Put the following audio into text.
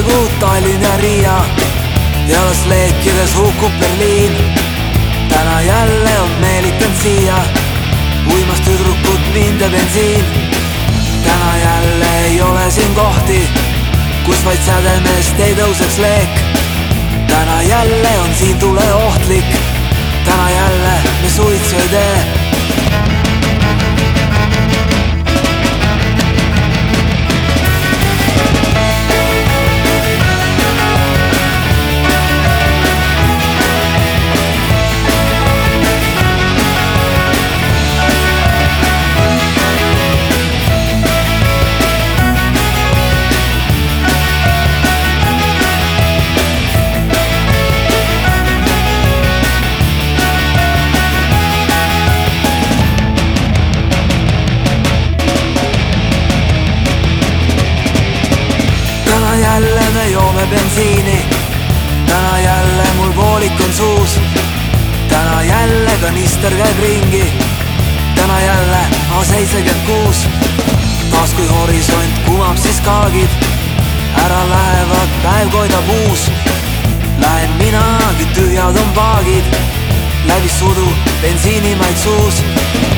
kuud Tallinn ja Riia ja las leekides hukkub Berliin. Täna jälle on meelitanud siia uimas tüdrukut mind ja bensiin. Täna jälle ei ole siin kohti, kus vaid sädemest ei tõuseks leek. Täna jälle on siin tule ohtlik, täna jälle me suitsu ei tee. Jälle me joome bensiini, täna jälle mul voolik on suus. Täna jälle kanister käib ringi, täna jälle A76. Taas kui horisont kumab siis kaagid, ära lähevad päev koidab uus. Lähen minagi, tühjad on paagid, läbi sudu bensiinimaid suus.